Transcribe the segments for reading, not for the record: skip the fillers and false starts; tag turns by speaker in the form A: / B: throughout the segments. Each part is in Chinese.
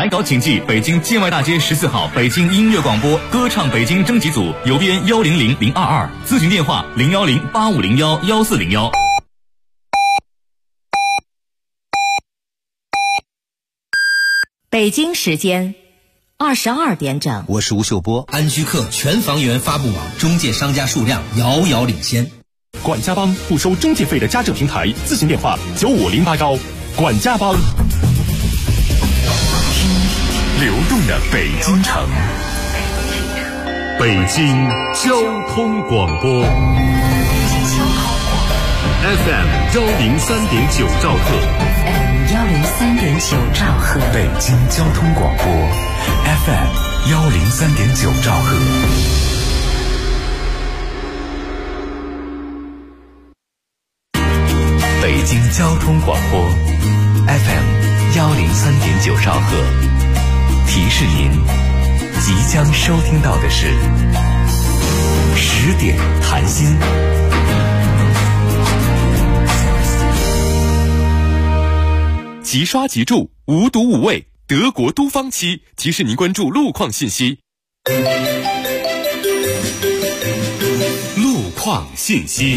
A: 来搞请记北京建外大街14号北京音乐广播歌唱北京征集组，邮编100022，咨询电话01085011401。
B: 北京时间22点整，
C: 我是吴秀波。安居客全房源发布网，中介商家数量遥遥领先。
D: 管家帮不收中介费的家政平台，咨询电话9508。管家帮。
E: 流动的北京城，北京交通广播 FM 103.9兆赫
B: 103.9兆赫，
E: 北京交通广播 FM 103.9兆赫。北京交通广播 FM 103.9兆赫。提示您，即将收听到的是10点谈心。
D: 即刷即住，无毒无味，德国都芳漆提示您关注路况信息。
E: 路况信息。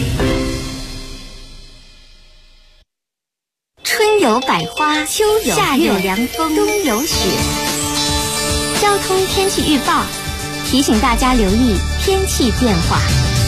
F: 春有百花，秋有夏有凉风，冬有雪。交通天气预报提醒大家留意天气变化。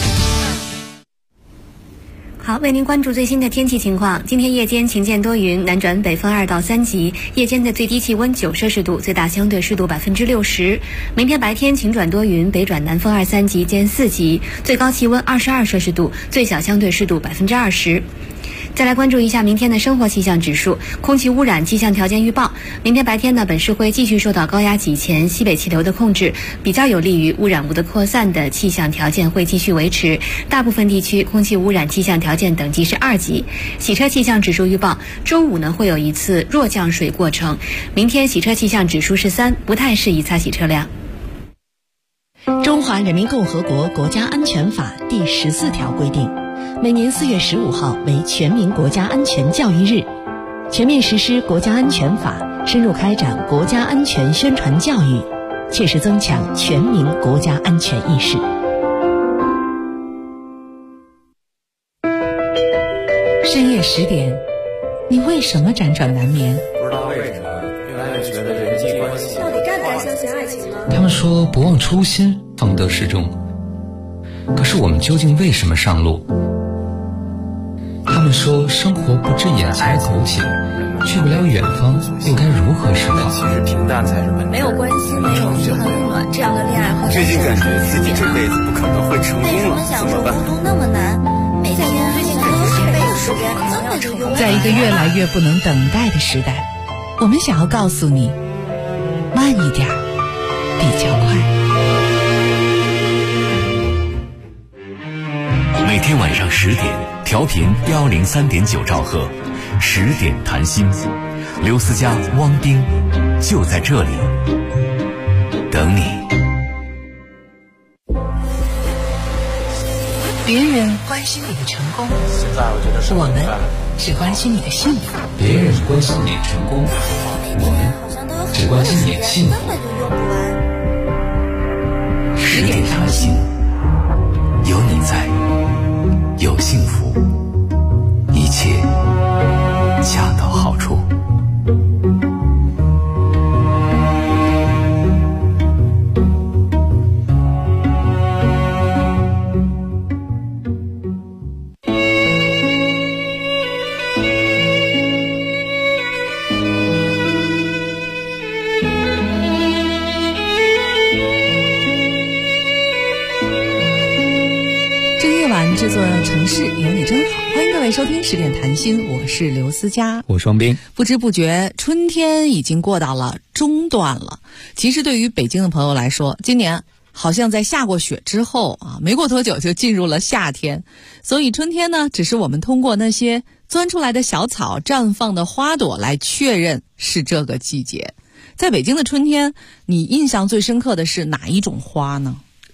G: 好，为您关注最新的天气情况。今天夜间晴间多云，南转北风2到3级，夜间的最低气温9摄氏度，最大相对湿度60%。明天白天晴转多云，北转南风2、3级兼4级，最高气温22摄氏度，最小相对湿度20%。再来关注一下明天的生活气象指数。空气污染气象条件预报，明天白天呢，本市会继续受到高压脊前西北气流的控制，比较有利于污染物的扩散的气象条件会继续维持，大部分地区空气污染气象条件等级是2级。洗车气象指数预报，周五呢会有一次弱降水过程，明天洗车气象指数是3，不太适宜擦洗车辆。
B: 中华人民共和国国家安全法第14条规定，每年4月15号为全民国家安全教育日，全面实施国家安全法，深入开展国家安全宣传教育，切实增强全民国家安全意识。深夜10点，你为什么辗转难眠？
H: 不知道为什么越来越觉得人际关系
I: 到底该不该相信爱情呢？
J: 他们说不忘初心，方得始终。可是我们究竟为什么上路？他们说生活不止眼前的苟且，去不了远方，又该如何是好？
H: 其实平淡才是本质。
I: 没有关系，没有嘘寒问暖，这样的恋爱和
H: 最近感觉自己这辈子不可能会成功了，怎么办？
I: 孤独那么难，每天最近感觉这辈子时间可能要成功。
B: 在一个越来越不能等待的时代，我们想要告诉你，慢一点，比较快。
E: 每天晚上10点，调频103.9兆赫，10点谈心，刘思佳、汪冰就在这里等你。
B: 别人关心你的成功，
H: 现在我觉得是
B: 我们只关心你的幸福。
J: 别人关心你的成功，我们只关心你的幸福。
E: 10点谈心，有你在，有幸福，一切恰到好处。
B: 这座城市有你真好，欢迎各位收听10点谈心，我是刘思佳，
J: 我双冰。
B: 不知不觉春天已经过到了中段了。其实对于北京的朋友来说，今年好像在下过雪之后啊，没过多久就进入了夏天，所以春天呢，只是我们通过那些钻出来的小草、绽放的花朵来确认是这个季节。在北京的春天，你印象最深刻的是哪一种花呢？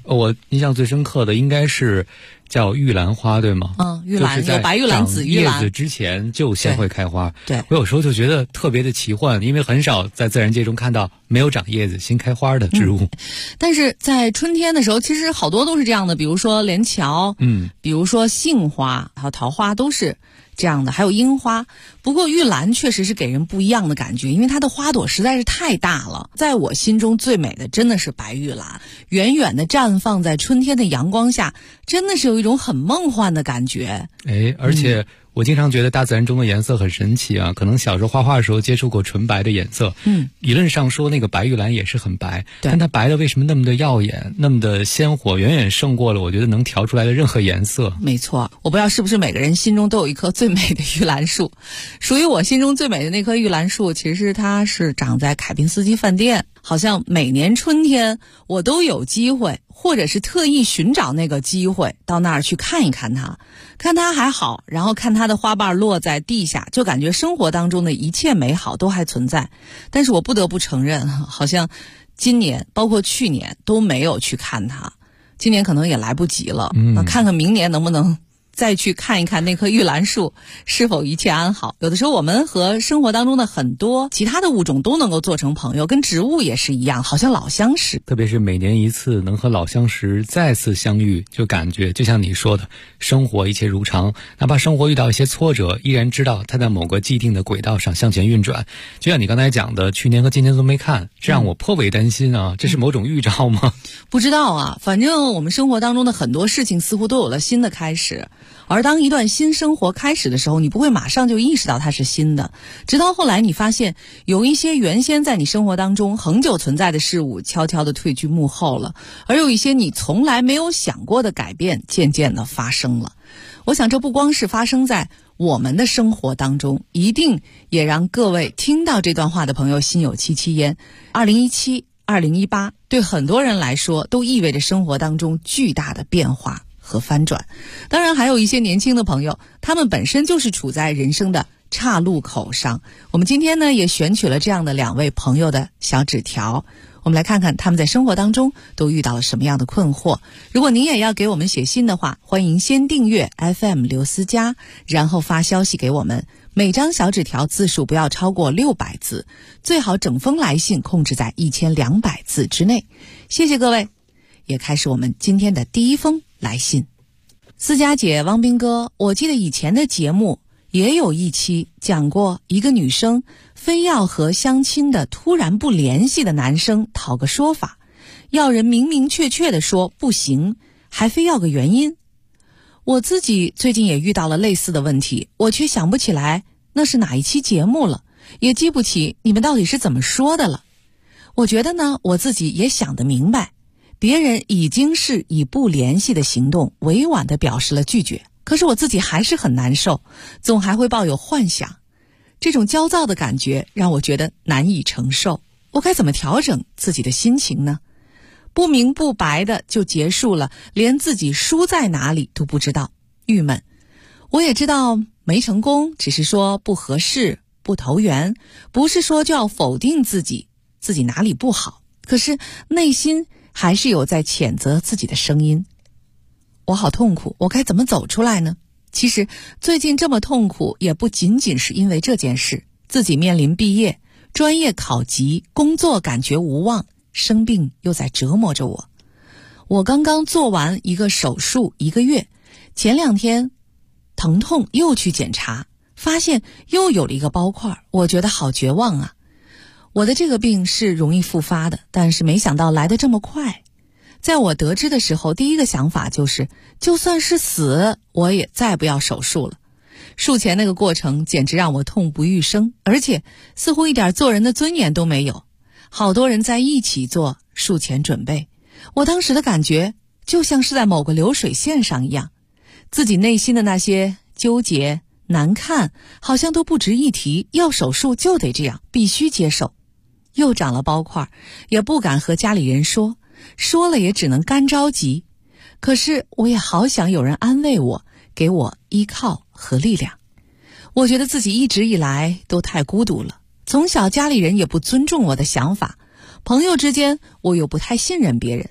J: 我印象最深刻的应该是叫玉兰花，对吗？
K: 玉兰有白玉兰、紫玉兰，
J: 叶子之前就先会开花。
K: 对，
J: 我有时候就觉得特别的奇幻，因为很少在自然界中看到没有长叶子先开花的植物。
K: 但是在春天的时候，其实好多都是这样的，比如说连翘，比如说杏花，还有桃花都是这样的，还有樱花。不过玉兰确实是给人不一样的感觉，因为它的花朵实在是太大了。在我心中最美的真的是白玉兰，远远的绽放在春天的阳光下，真的是有一种很梦幻的感觉。
J: 而且我经常觉得大自然中的颜色很神奇啊，可能小时候画画的时候接触过纯白的颜色，理论上说那个白玉兰也是很白，但它白的为什么那么的耀眼，那么的鲜活，远远胜过了我觉得能调出来的任何颜色。
K: 没错，我不知道是不是每个人心中都有一棵最美的玉兰树。属于我心中最美的那棵玉兰树，其实它是长在凯宾斯基饭店，好像每年春天我都有机会，或者是特意寻找那个机会到那儿去看一看它，看它还好，然后看它的花瓣落在地下，就感觉生活当中的一切美好都还存在。但是我不得不承认，好像今年包括去年都没有去看它，今年可能也来不及了。那看看明年能不能再去看一看那棵玉兰树是否一切安好。有的时候我们和生活当中的很多其他的物种都能够做成朋友，跟植物也是一样，好像老相识。
J: 特别是每年一次能和老相识再次相遇，就感觉就像你说的，生活一切如常，哪怕生活遇到一些挫折，依然知道它在某个既定的轨道上向前运转。就像你刚才讲的，去年和今年都没看，这让我颇为担心啊，这是某种预兆吗？
K: 不知道啊，反正我们生活当中的很多事情似乎都有了新的开始，而当一段新生活开始的时候，你不会马上就意识到它是新的，直到后来你发现有一些原先在你生活当中恒久存在的事物悄悄地退居幕后了，而有一些你从来没有想过的改变渐渐地发生了。我想这不光是发生在我们的生活当中，一定也让各位听到这段话的朋友心有戚戚焉。2017、2018对很多人来说都意味着生活当中巨大的变化和翻转。当然还有一些年轻的朋友，他们本身就是处在人生的岔路口上。我们今天呢也选取了这样的2位朋友的小纸条，我们来看看他们在生活当中都遇到了什么样的困惑。如果您也要给我们写信的话，欢迎先订阅 FM 刘思佳，然后发消息给我们，每张小纸条字数不要超过600字，最好整封来信控制在1200字之内。谢谢各位，也开始我们今天的第一封来信。思佳姐、汪斌哥，我记得以前的节目也有一期讲过一个女生非要和相亲的突然不联系的男生讨个说法，要人明明确确地说不行，还非要个原因。我自己最近也遇到了类似的问题，我却想不起来那是哪一期节目了，也记不起你们到底是怎么说的了。我觉得呢，我自己也想得明白，别人已经是以不联系的行动委婉地表示了拒绝，可是我自己还是很难受，总还会抱有幻想。这种焦躁的感觉让我觉得难以承受，我该怎么调整自己的心情呢？不明不白的就结束了，连自己输在哪里都不知道，郁闷。我也知道没成功，只是说不合适、不投缘，不是说就要否定自己哪里不好，可是内心还是有在谴责自己的声音。我好痛苦，我该怎么走出来呢？其实最近这么痛苦也不仅仅是因为这件事，自己面临毕业、专业考级、工作感觉无望，生病又在折磨着我。我刚刚做完一个手术1个月，前2天疼痛又去检查，发现又有了一个包块，我觉得好绝望啊。我的这个病是容易复发的，但是没想到来得这么快。在我得知的时候，第一个想法就是，就算是死，我也再不要手术了。术前那个过程简直让我痛不欲生，而且似乎一点做人的尊严都没有。好多人在一起做术前准备，我当时的感觉就像是在某个流水线上一样，自己内心的那些纠结、难看，好像都不值一提，要手术就得这样，必须接受。又长了包块，也不敢和家里人说，说了也只能干着急。可是我也好想有人安慰我，给我依靠和力量。我觉得自己一直以来都太孤独了，从小家里人也不尊重我的想法，朋友之间我又不太信任别人，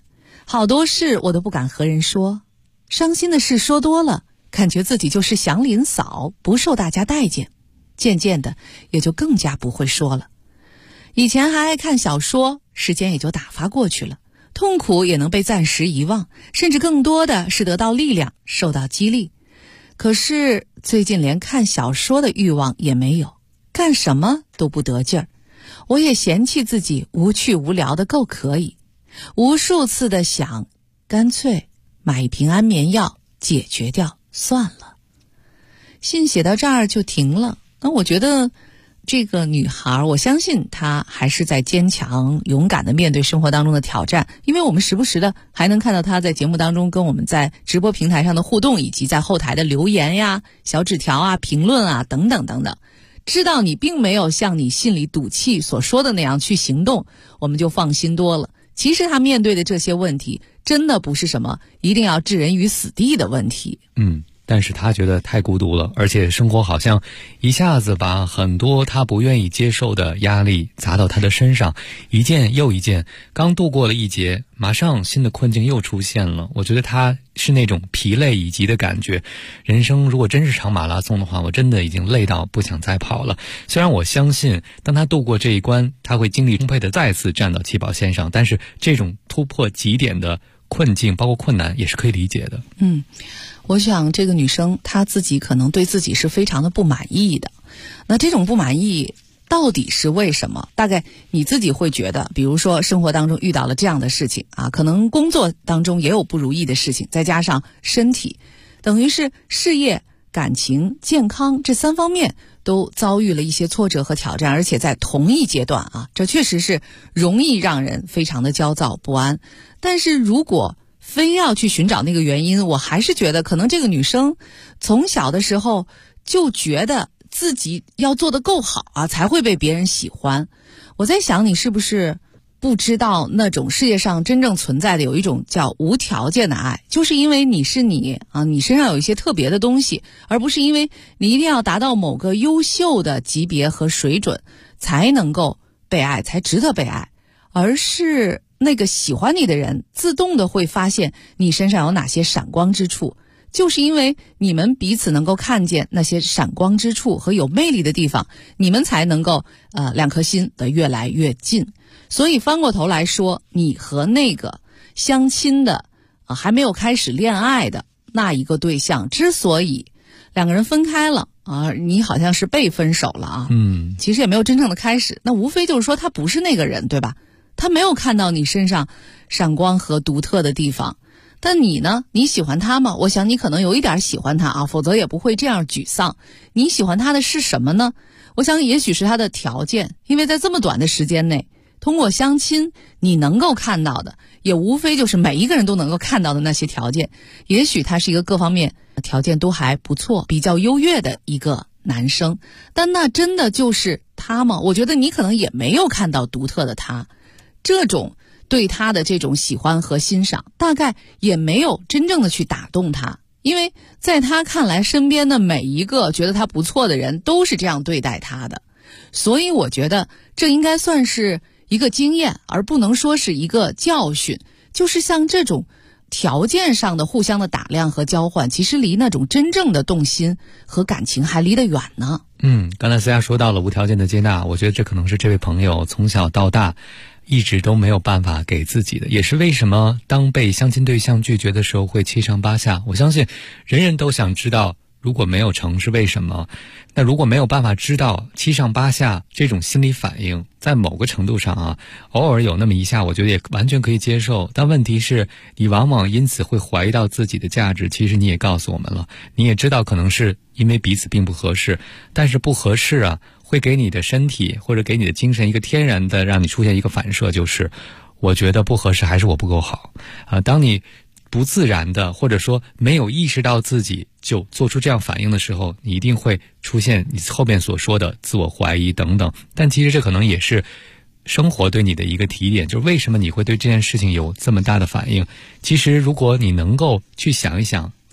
K: 好多事我都不敢和人说，伤心的事说多了，感觉自己就是祥林嫂，不受大家待见，渐渐的也就更加不会说了。以前还爱看小说，时间也就打发过去了，痛苦也能被暂时遗忘，甚至更多的是得到力量，受到激励。可是最近连看小说的欲望也没有，干什么都不得劲儿。我也嫌弃自己无趣无聊的够可以，无数次的想，干脆买一瓶安眠药解决掉算了。信写到这儿就停了。那我觉得这个女孩，我相信她还是在坚强勇敢的面对生活当中的挑战，因为我们时不时的还能看到她在节目当中跟我们在直播平台上的互动，以及在后台的留言呀、小纸条啊、评论啊等等等等。知道你并没有像你心里赌气所说的那样去行动，我们就放心多了。其实她面对的这些问题真的不是什么一定要置人于死地的问题。
J: 但是他觉得太孤独了，而且生活好像一下子把很多他不愿意接受的压力砸到他的身上，一件又一件，刚度过了一劫，马上新的困境又出现了。我觉得他是那种疲累以及的感觉，人生如果真是场马拉松的话，我真的已经累到不想再跑了。虽然我相信当他度过这一关，他会精力充沛的再次站到起跑线上，但是这种突破极点的困境包括困难也是可以理解的。
K: 我想这个女生她自己可能对自己是非常的不满意的。那这种不满意到底是为什么？大概你自己会觉得，比如说生活当中遇到了这样的事情啊，可能工作当中也有不如意的事情，再加上身体，等于是事业、感情、健康这三方面都遭遇了一些挫折和挑战，而且在同一阶段啊，这确实是容易让人非常的焦躁不安。但是如果非要去寻找那个原因，我还是觉得可能这个女生从小的时候就觉得自己要做得够好啊，才会被别人喜欢。我在想，你是不是不知道那种世界上真正存在的有一种叫无条件的爱，就是因为你是你啊，你身上有一些特别的东西，而不是因为你一定要达到某个优秀的级别和水准才能够被爱，才值得被爱，而是那个喜欢你的人自动的会发现你身上有哪些闪光之处，就是因为你们彼此能够看见那些闪光之处和有魅力的地方，你们才能够两颗心的越来越近。所以翻过头来说，你和那个相亲的还没有开始恋爱的那一个对象之所以两个人分开了啊，你好像是被分手了啊，其实也没有真正的开始，那无非就是说他不是那个人，对吧？他没有看到你身上闪光和独特的地方。但你呢？你喜欢他吗？我想你可能有一点喜欢他啊，否则也不会这样沮丧。你喜欢他的是什么呢？我想也许是他的条件，因为在这么短的时间内，通过相亲你能够看到的也无非就是每一个人都能够看到的那些条件。也许他是一个各方面条件都还不错，比较优越的一个男生，但那真的就是他吗？我觉得你可能也没有看到独特的他，这种对他的这种喜欢和欣赏大概也没有真正的去打动他，因为在他看来身边的每一个觉得他不错的人都是这样对待他的。所以我觉得这应该算是一个经验，而不能说是一个教训。就是像这种条件上的互相的打量和交换，其实离那种真正的动心和感情还离得远呢。
J: 刚才思佳说到了无条件的接纳，我觉得这可能是这位朋友从小到大一直都没有办法给自己的，也是为什么当被相亲对象拒绝的时候会七上八下。我相信人人都想知道如果没有成是为什么，那如果没有办法知道七上八下这种心理反应，在某个程度上啊，偶尔有那么一下我觉得也完全可以接受。但问题是你往往因此会怀疑到自己的价值。其实你也告诉我们了，你也知道可能是因为彼此并不合适，但是不合适啊会给你的身体或者给你的精神一个天然的让你出现一个反射，就是我觉得不合适，还是我不够好当你不自然的或者说没有意识到自己就做出这样反应的时候，你一定会出现你后面所说的自我怀疑等等。但其实这可能也是生活对你的一个提点，就是为什么你会对这件事情有这么大的反应。其实如果你能够去想一想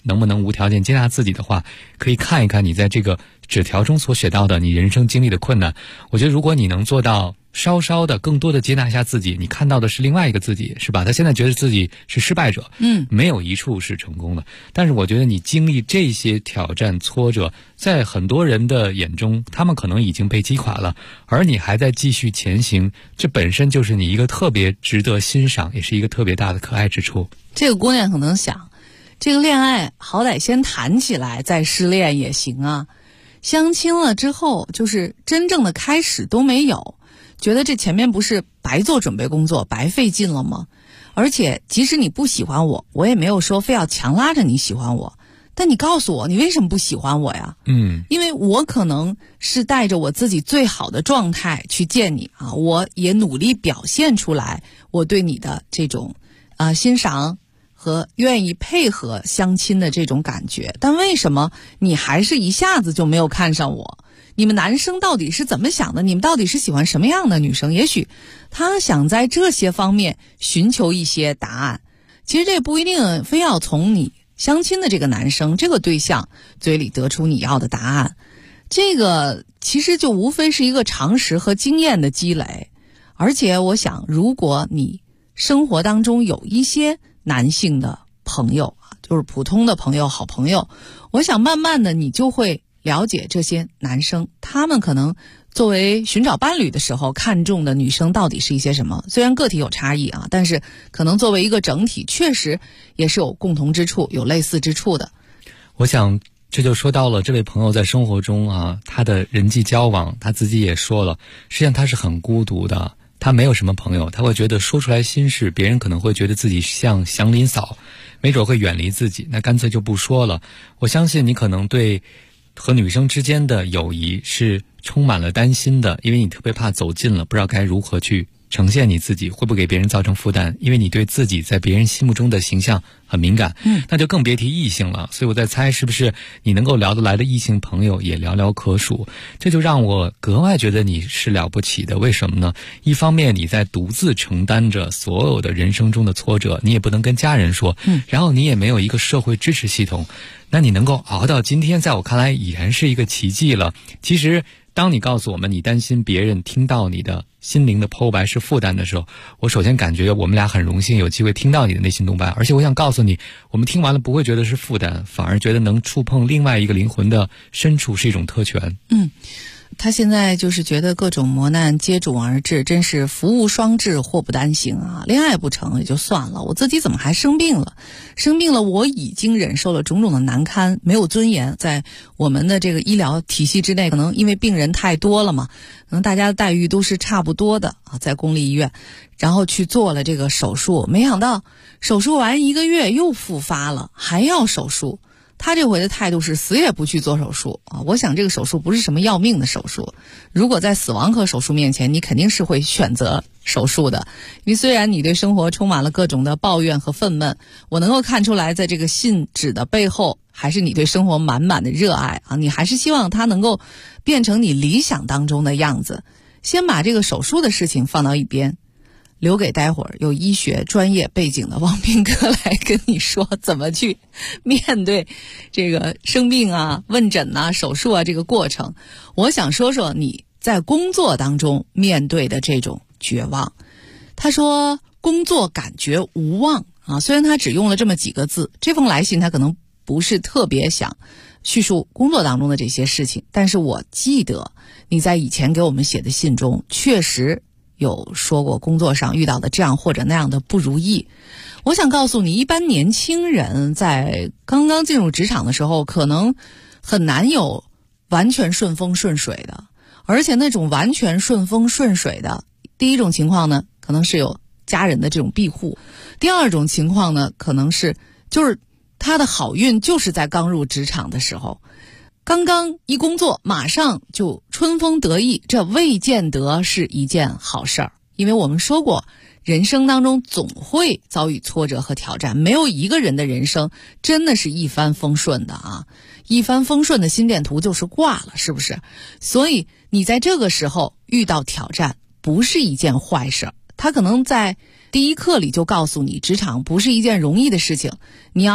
J: 能不能无条件接纳自己的话，可以看一看你在这个纸条中所写到的你人生经历的困难。我觉得如果你能做到稍稍的更多的接纳一下自己，你看到的是另外一个自己，是吧？他现在觉得自己是失败者，没有一处是成功的。但是我觉得你经历这些挑战挫折，在很多人的眼中，他们可能已经被击垮了，而你还在继续前行，这本身就是你一个特别值得欣赏，也是一个特别大的可爱之处。
K: 这个姑娘可能想，这个恋爱好歹先谈起来再失恋也行啊，相亲了之后就是真正的开始都没有，觉得这前面不是白做准备工作白费劲了吗？而且即使你不喜欢我，我也没有说非要强拉着你喜欢我，但你告诉我你为什么不喜欢我呀？因为我可能是带着我自己最好的状态去见你啊，我也努力表现出来我对你的这种欣赏和愿意配合相亲的这种感觉，但为什么你还是一下子就没有看上我？你们男生到底是怎么想的？你们到底是喜欢什么样的女生？也许他想在这些方面寻求一些答案。其实这不一定非要从你相亲的这个男生这个对象嘴里得出你要的答案，这个其实就无非是一个常识和经验的积累。而且我想，如果你生活当中有一些男性的朋友，就是普通的朋友、好朋友，我想慢慢的你就会了解这些男生，他们可能作为寻找伴侣的时候看中的女生到底是一些什么。虽然个体有差异啊，但是可能作为一个整体确实也是有共同之处，有类似之处的。
J: 我想这就说到了这位朋友在生活中他的人际交往，他自己也说了，实际上他是很孤独的，他没有什么朋友，他会觉得说出来心事，别人可能会觉得自己像祥林嫂，没准会远离自己，那干脆就不说了。我相信你可能对和女生之间的友谊是充满了担心的，因为你特别怕走近了，不知道该如何去呈现你自己，会不会给别人造成负担，因为你对自己在别人心目中的形象很敏感，那就更别提异性了。所以我在猜，是不是你能够聊得来的异性朋友也寥寥可数，这就让我格外觉得你是了不起的。为什么呢？一方面你在独自承担着所有的人生中的挫折，你也不能跟家人说，然后你也没有一个社会支持系统，那你能够熬到今天，在我看来已然是一个奇迹了。其实当你告诉我们你担心别人听到你的心灵的剖白是负担的时候，我首先感觉我们俩很荣幸有机会听到你的内心独白，而且我想告诉你，我们听完了不会觉得是负担，反而觉得能触碰另外一个灵魂的深处是一种特权。
K: 他现在就是觉得各种磨难接踵而至，真是福无双至，祸不单行啊！恋爱不成也就算了，我自己怎么还生病了？我已经忍受了种种的难堪，没有尊严，在我们的这个医疗体系之内，可能因为病人太多了嘛，可能大家的待遇都是差不多的啊，在公立医院，然后去做了这个手术，没想到手术完1个月又复发了，还要手术。他这回的态度是死也不去做手术啊！我想这个手术不是什么要命的手术，如果在死亡科手术面前，你肯定是会选择手术的。因为虽然你对生活充满了各种的抱怨和愤懑，我能够看出来，在这个信纸的背后，还是你对生活满满的热爱啊！你还是希望它能够变成你理想当中的样子。先把这个手术的事情放到一边，留给待会儿有医学专业背景的王斌哥来跟你说怎么去面对这个生病啊、问诊啊、手术啊这个过程。我想说说你在工作当中面对的这种绝望。他说工作感觉无望啊，虽然他只用了这么几个字，这封来信他可能不是特别想叙述工作当中的这些事情，但是我记得你在以前给我们写的信中确实有说过工作上遇到的这样或者那样的不如意。我想告诉你，一般年轻人在刚刚进入职场的时候，可能很难有完全顺风顺水的，而且那种完全顺风顺水的，第一种情况呢，可能是有家人的这种庇护；第二种情况呢，可能是就是他的好运就是在刚入职场的时候，刚刚一工作马上就春风得意，这未见得是一件好事儿。因为我们说过，人生当中总会遭遇挫折和挑战，没有一个人的人生真的是一帆风顺的啊！一帆风顺的心电图就是挂了，是不是？所以你在这个时候遇到挑战不是一件坏事，他可能在第一课里就告诉你，职场不是一件容易的事情，你要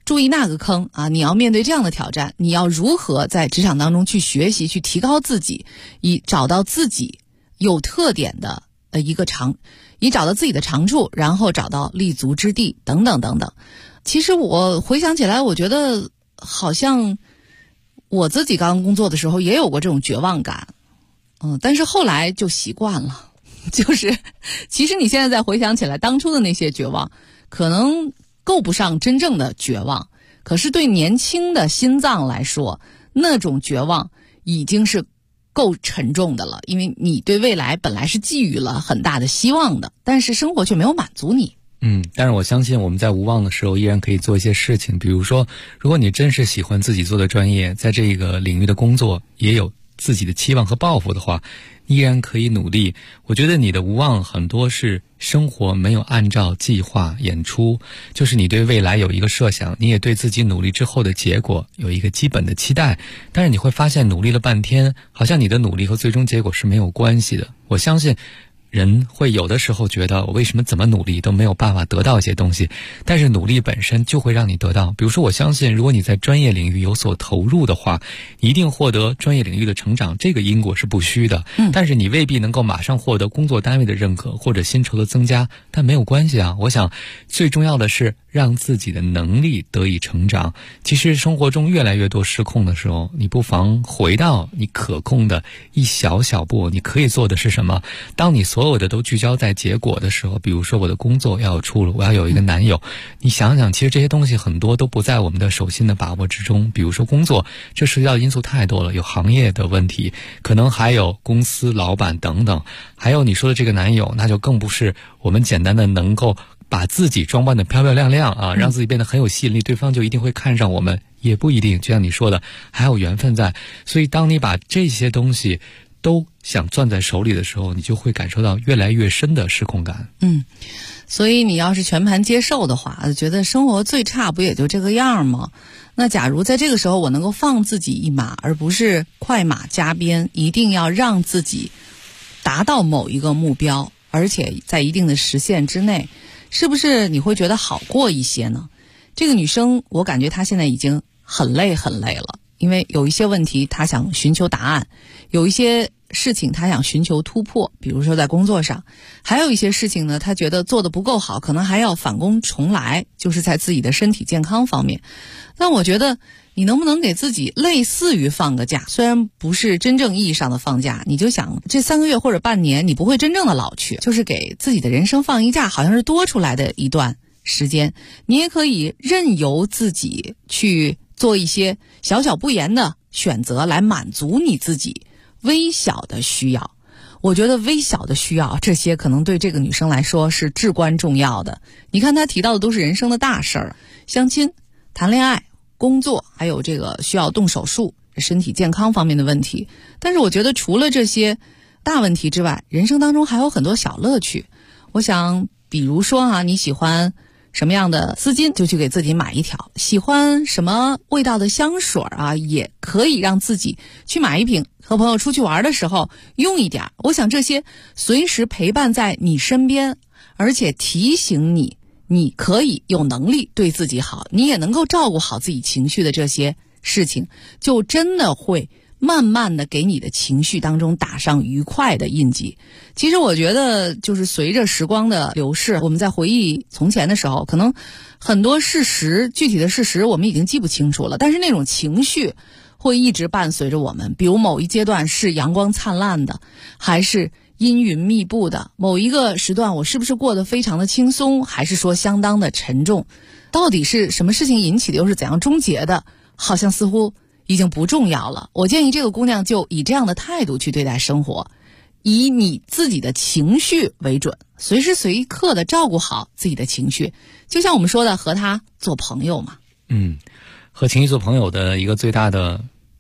K: 注意那个坑啊，你要面对这样的挑战，你要如何在职场当中去学习，去提高自己，以找到自己有特点的以找到自己的长处，然后找到立足之地，等等等等。其实我回想起来，我觉得好像我自己刚刚工作的时候也有过这种绝望感，但是后来就习惯了。就是其实你现在再回想起来，当初的那些绝望可能够不上真正的绝望，可是对年轻的心脏来说，那种绝望已经是够沉重的了，因为你对未来本来是寄予了很大的希望的，但是生活却没有满足你。
J: 但是我相信我们在无望的时候依然可以做一些事情，比如说如果你真是喜欢自己做的专业，在这个领域的工作也有自己的期望和抱负的话，依然可以努力。我觉得你的无望很多是生活没有按照计划演出，就是你对未来有一个设想，你也对自己努力之后的结果有一个基本的期待，但是你会发现努力了半天，好像你的努力和最终结果是没有关系的。我相信人会有的时候觉得我为什么怎么努力都没有办法得到一些东西，但是努力本身就会让你得到。比如说我相信如果你在专业领域有所投入的话，你一定获得专业领域的成长，这个因果是不虚的。但是你未必能够马上获得工作单位的认可或者薪酬的增加，但没有关系啊。我想最重要的是让自己的能力得以成长。其实生活中越来越多失控的时候，你不妨回到你可控的一小小步，你可以做的是什么？当你所有的都聚焦在结果的时候，比如说我的工作要有出路，我要有一个男友，你想想其实这些东西很多都不在我们的手心的把握之中。比如说工作，这涉及到的因素太多了，有行业的问题，可能还有公司老板等等，还有你说的这个男友，那就更不是我们简单的能够把自己装扮的漂漂亮亮啊，让自己变得很有吸引力，对方就一定会看上我们，也不一定。就像你说的，还有缘分在。所以当你把这些东西都想攥在手里的时候，你就会感受到越来越深的失控感。
K: 所以你要是全盘接受的话，觉得生活最差不也就这个样吗？那假如在这个时候我能够放自己一马，而不是快马加鞭，一定要让自己达到某一个目标，而且在一定的时限之内，是不是你会觉得好过一些呢？这个女生我感觉她现在已经很累了，因为有一些问题她想寻求答案，有一些事情她想寻求突破，比如说在工作上，还有一些事情呢她觉得做得不够好，可能还要反攻重来，就是在自己的身体健康方面。但我觉得你能不能给自己类似于放个假，虽然不是真正意义上的放假，你就想这3个月或者半年你不会真正的老去，就是给自己的人生放一假，好像是多出来的一段时间，你也可以任由自己去做一些小小不言的选择，来满足你自己微小的需要。我觉得微小的需要，这些可能对这个女生来说是至关重要的。你看她提到的都是人生的大事儿，相亲、谈恋爱、工作，还有这个需要动手术、身体健康方面的问题。但是我觉得除了这些大问题之外，人生当中还有很多小乐趣。我想比如说你喜欢什么样的丝巾，就去给自己买一条，喜欢什么味道的香水也可以让自己去买一瓶，和朋友出去玩的时候用一点。我想这些随时陪伴在你身边，而且提醒你你可以有能力对自己好，你也能够照顾好自己情绪的这些事情，就真的会慢慢的给你的情绪当中打上愉快的印记。其实我觉得就是随着时光的流逝，我们在回忆从前的时候，可能很多事实，具体的事实我们已经记不清楚了，但是那种情绪会一直伴随着我们。比如某一阶段是阳光灿烂的，还是阴云密布的，某一个时段我是不是过得非常的轻松，还是说相当的沉重，到底是什么事情引起的，又是怎样终结的，好像似乎已经不重要了。我建议这个姑娘就以这样的态度去对待生活，以你自己的情绪为准，随时随刻的照顾好自己的情绪，就像我们说的和她做朋友嘛。
J: 和情绪做朋友的一个最大的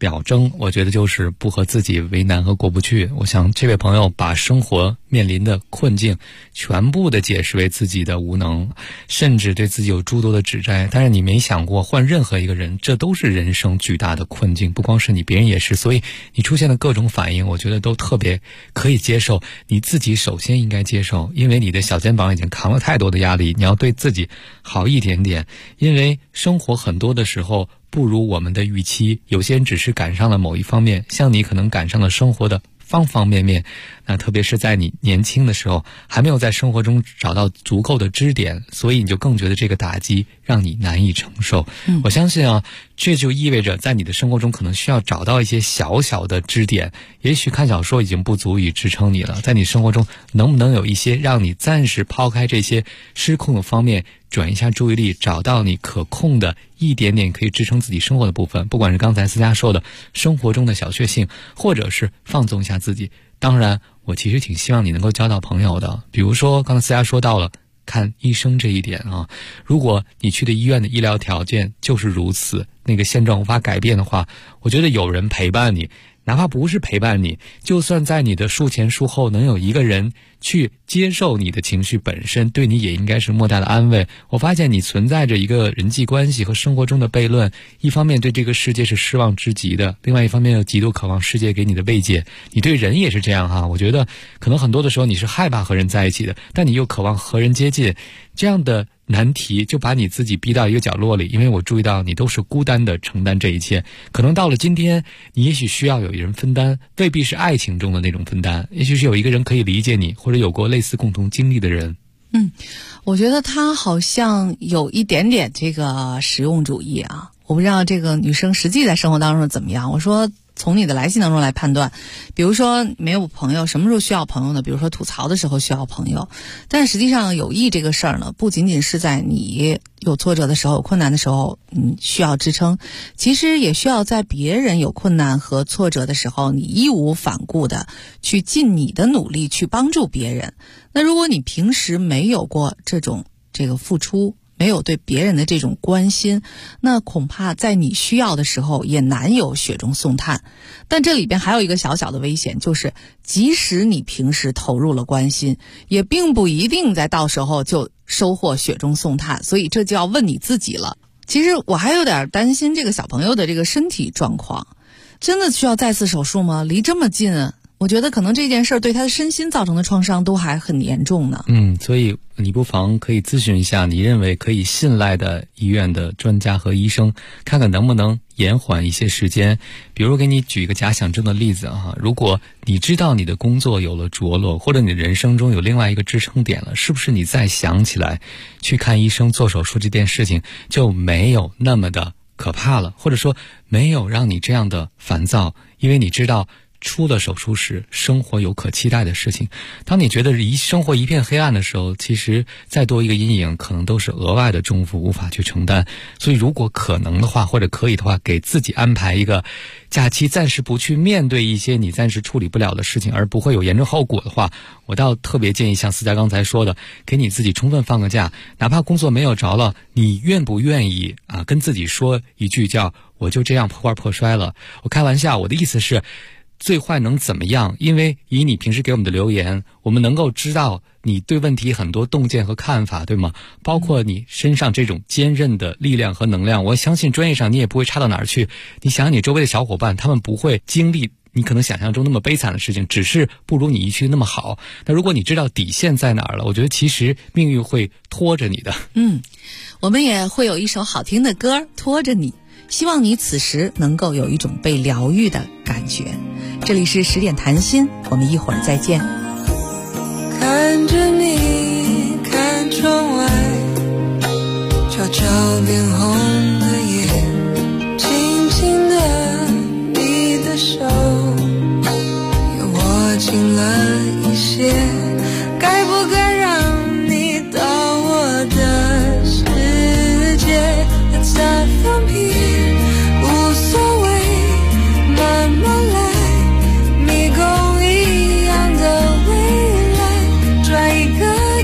J: 表征，我觉得就是不和自己为难和过不去。我想这位朋友把生活面临的困境全部的解释为自己的无能，甚至对自己有诸多的指摘，但是你没想过换任何一个人，这都是人生巨大的困境，不光是你，别人也是。所以你出现的各种反应，我觉得都特别可以接受，你自己首先应该接受，因为你的小肩膀已经扛了太多的压力，你要对自己好一点点。因为生活很多的时候不如我们的预期，有些人只是赶上了某一方面，像你可能赶上了生活的方方面面，那特别是在你年轻的时候，还没有在生活中找到足够的支点，所以你就更觉得这个打击让你难以承受。我相信啊，这就意味着在你的生活中可能需要找到一些小小的支点，也许看小说已经不足以支撑你了，在你生活中能不能有一些让你暂时抛开这些失控的方面，转移一下注意力，找到你可控的一点点可以支撑自己生活的部分，不管是刚才思佳说的生活中的小确幸，或者是放纵一下自己。当然我其实挺希望你能够交到朋友的，比如说刚才思佳说到了看医生这一点啊，如果你去的医院的医疗条件就是如此，那个现状无法改变的话，我觉得有人陪伴你，哪怕不是陪伴你，就算在你的术前术后能有一个人去接受你的情绪本身，对你也应该是莫大的安慰。我发现你存在着一个人际关系和生活中的悖论，一方面对这个世界是失望之极的，另外一方面又极度渴望世界给你的慰藉。你对人也是这样哈，我觉得可能很多的时候你是害怕和人在一起的，但你又渴望和人接近，这样的难题就把你自己逼到一个角落里。因为我注意到你都是孤单的承担这一切，可能到了今天你也许需要有一人分担，未必是爱情中的那种分担，也许是有一个人可以理解你，或者有过类似共同经历的人。
K: 我觉得他好像有一点点这个实用主义啊，我不知道这个女生实际在生活当中怎么样。我说从你的来信当中来判断，比如说没有朋友，什么时候需要朋友呢？比如说吐槽的时候需要朋友，但实际上友谊这个事儿呢，不仅仅是在你有挫折的时候、有困难的时候需要支撑，其实也需要在别人有困难和挫折的时候，你义无反顾的去尽你的努力去帮助别人。那如果你平时没有过这个付出，没有对别人的这种关心，那恐怕在你需要的时候也难有雪中送炭。但这里边还有一个小小的危险，就是即使你平时投入了关心，也并不一定在到时候就收获雪中送炭，所以这就要问你自己了。其实我还有点担心这个小朋友的这个身体状况，真的需要再次手术吗？离这么近，我觉得可能这件事对他的身心造成的创伤都还很严重呢。
J: 所以你不妨可以咨询一下你认为可以信赖的医院的专家和医生，看看能不能延缓一些时间。比如给你举一个假想中的例子啊，如果你知道你的工作有了着落，或者你的人生中有另外一个支撑点了，是不是你再想起来去看医生做手术这件事情就没有那么的可怕了，或者说没有让你这样的烦躁，因为你知道出了手术时生活有可期待的事情。当你觉得生活一片黑暗的时候，其实再多一个阴影可能都是额外的重负无法去承担。所以如果可能的话，或者可以的话，给自己安排一个假期，暂时不去面对一些你暂时处理不了的事情，而不会有严重后果的话，我倒特别建议像思佳刚才说的，给你自己充分放个假，哪怕工作没有着了，你愿不愿意跟自己说一句叫我就这样破罐破摔了。我开玩笑，我的意思是最坏能怎么样？因为以你平时给我们的留言，我们能够知道你对问题很多洞见和看法，对吗？包括你身上这种坚韧的力量和能量，我相信专业上你也不会差到哪儿去。你想想你周围的小伙伴，他们不会经历你可能想象中那么悲惨的事情，只是不如你一去那么好。那如果你知道底线在哪儿了，我觉得其实命运会拖着你的。
K: 我们也会有一首好听的歌拖着你，希望你此时能够有一种被疗愈的感觉。这里是10点谈心，我们一会儿再见。
L: 看着你看窗外，悄悄变红的夜，轻轻的你的手又握紧了一些，该不该让你到我的世界？ Let's not from here， 无所谓，慢慢来，迷宫一样的未来，转一个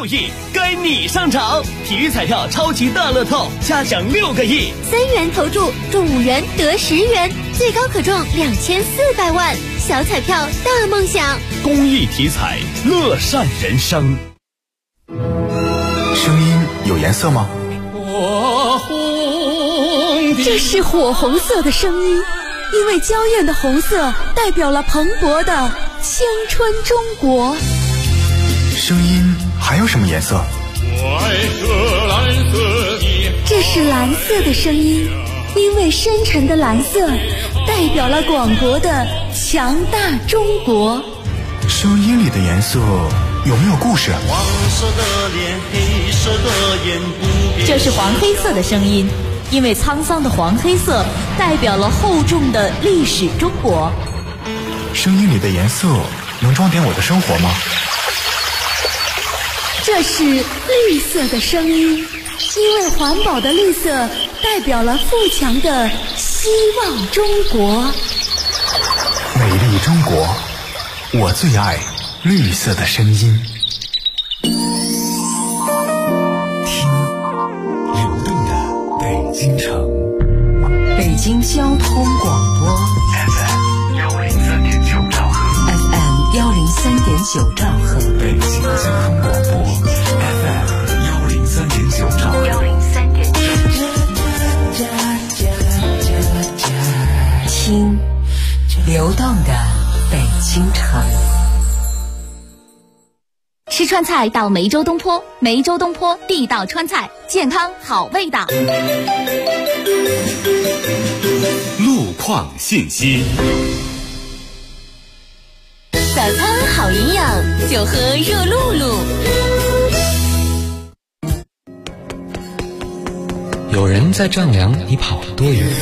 M: 6亿，该你上场！体育彩票超级大乐透，下奖6个亿
F: ，3元投注中5元得10元，最高可中2400万，小彩票大梦想。
M: 公益体彩，乐善人生。
N: 声音有颜色吗？
O: 这是火红色的声音，因为娇艳的红色代表了蓬勃的青春中国。
N: 声音还有什么颜色？
P: 我爱喝蓝色。
O: 这是蓝色的声音，因为深沉的蓝色代表了广博的强大中国。
N: 声音里的颜色有没有故事？
Q: 黄色的脸，黑色的眼，不变。
R: 这是黄黑色的声音，因为沧桑的黄黑色代表了厚重的历史中国。
N: 声音里的颜色能装点我的生活吗？
O: 这是绿色的声音，因为环保的绿色代表了富强的希望中国。
N: 美丽中国，我最爱绿色的声音。
E: 听流动的北京城，
S: 北京交通广播
E: FM 103.9兆赫
S: FM 103.9兆赫，
E: 北京交通广播 FM 103.9兆赫
S: 听流动的北京城。
F: 吃川菜到梅州东坡，梅州东坡地道川菜，健康好味道。
D: 路况信息。
F: 早餐好营养，就喝热露露。
J: 有人在丈量你跑了多远，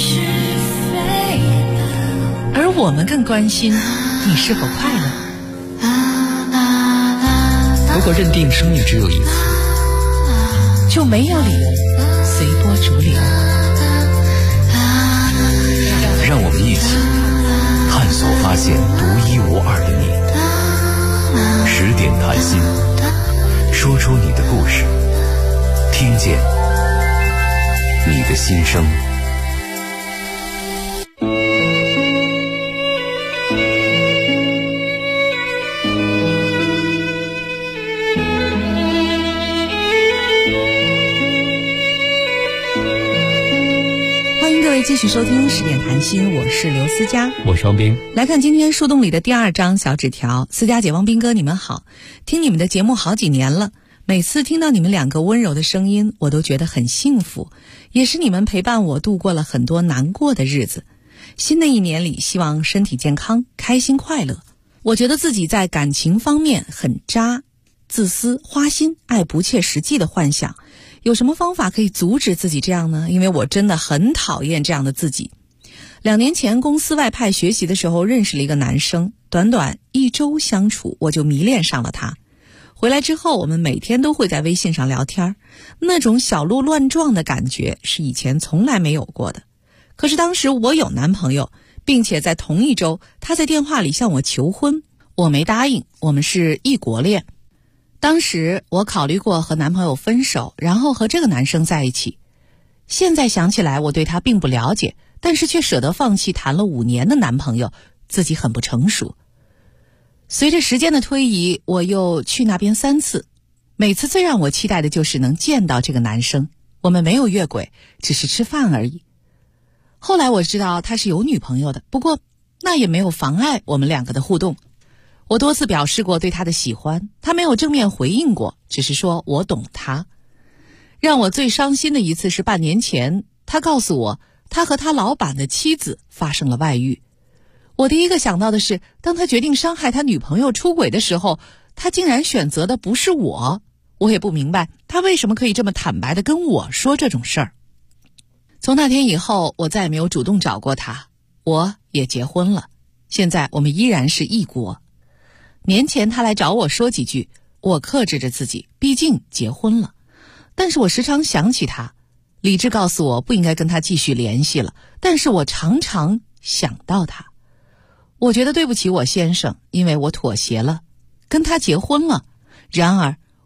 K: 而我们更关心你是否快乐。
J: 如果认定生命只有一次，
K: 就没有理由随波逐流。
E: 让我们一起探索发现独一无二的你。10点谈心，说出你的故事，听见你的心声。
K: 继续收听10点谈心，我是刘思佳，
J: 我是汪斌。
K: 来看今天树洞里的第2张小纸条。思佳姐、汪斌哥，你们好，听你们的节目好几年了，每次听到你们2个温柔的声音，我都觉得很幸福，也是你们陪伴我度过了很多难过的日子。新的一年里，希望身体健康，开心快乐。我觉得自己在感情方面很渣、自私、花心，爱不切实际的幻想。有什么方法可以阻止自己这样呢？因为我真的很讨厌这样的自己。2年前公司外派学习的时候认识了一个男生，短短1周相处，我就迷恋上了他。回来之后，我们每天都会在微信上聊天，那种小鹿乱撞的感觉是以前从来没有过的。可是当时我有男朋友，并且在同一周，他在电话里向我求婚，我没答应，我们是异国恋。当时我考虑过和男朋友分手，然后和这个男生在一起。现在想起来，我对他并不了解，但是却舍得放弃谈了5年的男朋友，自己很不成熟。随着时间的推移，我又去那边3次，每次最让我期待的就是能见到这个男生。我们没有越轨，只是吃饭而已。后来我知道他是有女朋友的，不过那也没有妨碍我们2个的互动。我多次表示过对他的喜欢，他没有正面回应过，只是说我懂他。让我最伤心的一次是半年前，他告诉我他和他老板的妻子发生了外遇。我第一个想到的是，当他决定伤害他女朋友出轨的时候，他竟然选择的不是我。我也不明白他为什么可以这么坦白地跟我说这种事儿。从那天以后，我再也没有主动找过他，我也结婚了，现在我们依然是异国。年前他来找我说几句，我克制着自己，毕竟结婚了。但是我时常想起他，理智告诉我不应该跟他继续联系了，但是我常常想到他。我觉得对不起我先生，因为我妥协了，跟他结婚了。然而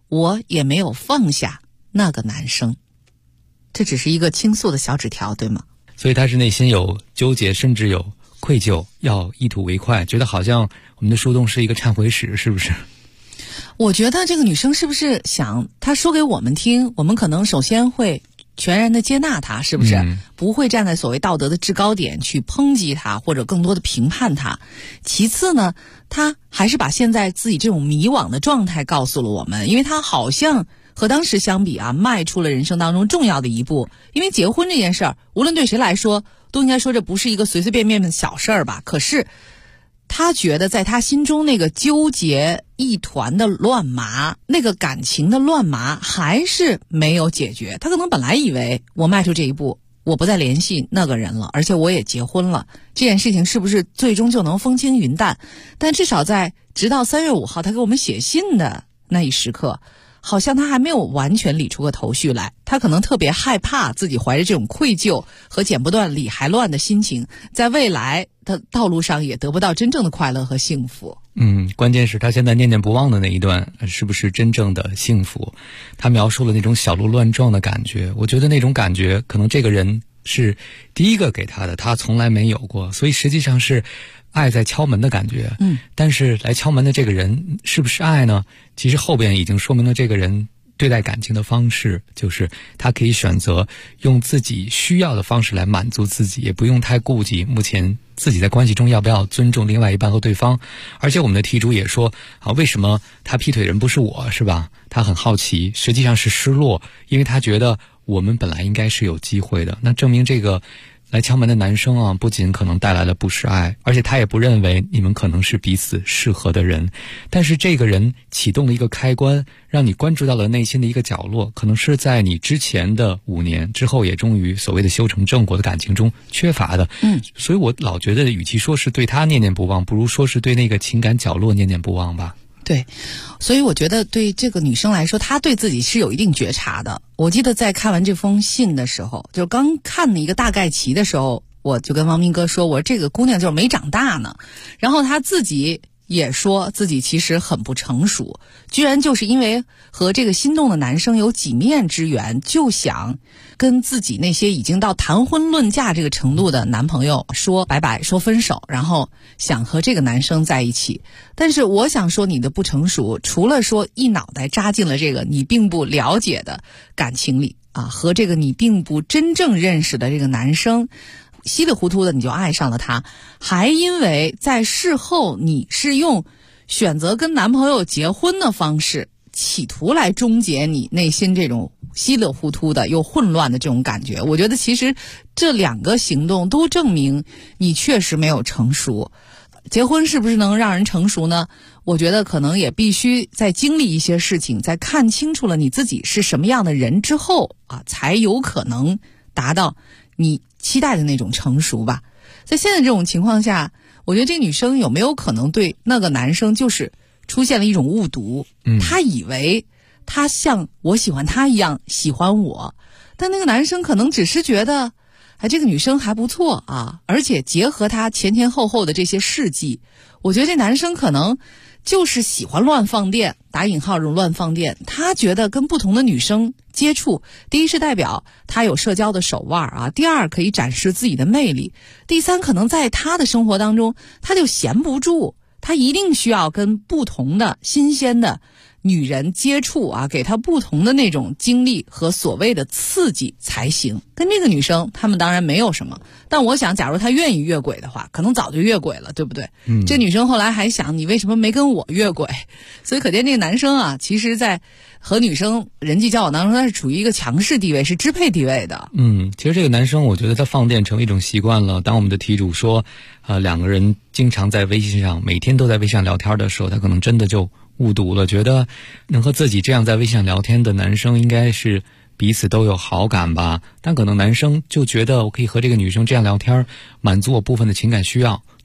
K: 我也没有放下那个男生。这只是一个倾诉的小纸条，对吗？
J: 所以他是内心有纠结，甚至有愧疚，要一吐为快，觉得好像我们的树洞是一个忏悔室，是不是？
K: 我觉得这个女生是不是想她说给我们听，我们可能首先会全然的接纳她，是不是？不会站在所谓道德的制高点去抨击她，或者更多的评判她。其次呢，她还是把现在自己这种迷惘的状态告诉了我们，因为她好像和当时相比啊，迈出了人生当中重要的一步。因为结婚这件事儿，无论对谁来说，都应该说这不是一个随随便便的小事儿吧。可是他觉得在他心中那个纠结一团的乱麻，那个感情的乱麻还是没有解决。他可能本来以为我迈出这一步，我不再联系那个人了，而且我也结婚了，这件事情是不是最终就能风轻云淡？但至少在直到3月5号他给我们写信的那一时刻，好像他还没有完全理出个头绪来。他可能特别害怕自己怀着这种愧疚和剪不断理还乱的心情，在未来的道路上也得不到真正的快乐和幸福。
J: 关键是他现在念念不忘的那一段是不是真正的幸福？他描述了那种小鹿乱撞的感觉，我觉得那种感觉可能这个人是第一个给他的，他从来没有过，所以实际上是爱在敲门的感觉。但是来敲门的这个人是不是爱呢？其实后边已经说明了这个人对待感情的方式，就是他可以选择用自己需要的方式来满足自己，也不用太顾及目前自己在关系中要不要尊重另外一半和对方。而且我们的题主也说为什么他劈腿人不是我，是吧？他很好奇，实际上是失落，因为他觉得我们本来应该是有机会的。那证明这个来敲门的男生不仅可能带来了不是爱，而且他也不认为你们可能是彼此适合的人。但是这个人启动了一个开关，让你关注到了内心的一个角落，可能是在你之前的5年之后，也终于所谓的修成正果的感情中缺乏的。所以我老觉得与其说是对他念念不忘，不如说是对那个情感角落念念不忘吧。
K: 对，所以我觉得对这个女生来说，她对自己是有一定觉察的。我记得在看完这封信的时候，就刚看了一个大概齐的时候，我就跟王明哥说，我说这个姑娘就是没长大呢。然后她自己也说自己其实很不成熟，居然就是因为和这个心动的男生有几面之缘，就想跟自己那些已经到谈婚论嫁这个程度的男朋友说拜拜，说分手，然后想和这个男生在一起。但是我想说你的不成熟，除了说一脑袋扎进了这个你并不了解的感情里和这个你并不真正认识的这个男生稀里糊涂的你就爱上了他，还因为在事后你是用选择跟男朋友结婚的方式企图来终结你内心这种稀里糊涂的又混乱的这种感觉。我觉得其实这2个行动都证明你确实没有成熟。结婚是不是能让人成熟呢？我觉得可能也必须在经历一些事情，在看清楚了你自己是什么样的人之后才有可能达到你期待的那种成熟吧。在现在这种情况下，我觉得这女生有没有可能对那个男生就是出现了一种误读，她以为他像我喜欢他一样喜欢我，但那个男生可能只是觉得这个女生还不错而且结合他前后的这些事迹，我觉得这男生可能就是喜欢乱放电，打引号这种乱放电。他觉得跟不同的女生接触，第一是代表他有社交的手腕第二可以展示自己的魅力，第三可能在他的生活当中他就闲不住，他一定需要跟不同的新鲜的女人接触给他不同的那种经历和所谓的刺激才行。跟这个女生他们当然没有什么，但我想假如他愿意越轨的话，可能早就越轨了，对不对？这女生后来还想你为什么没跟我越轨，所以可见这个男生其实在和女生人际交往当中他是处于一个强势地位，是支配地位的。
J: 其实这个男生我觉得他放电成为一种习惯了。当我们的题主说2个人经常在微信上每天都在微信上聊天的时候，他可能真的就误读了，觉得能和自己这样在微信上聊天的男生应该是彼此都有好感吧，但可能男生就觉得我可以和这个女生这样聊天满足我部分的情感需要，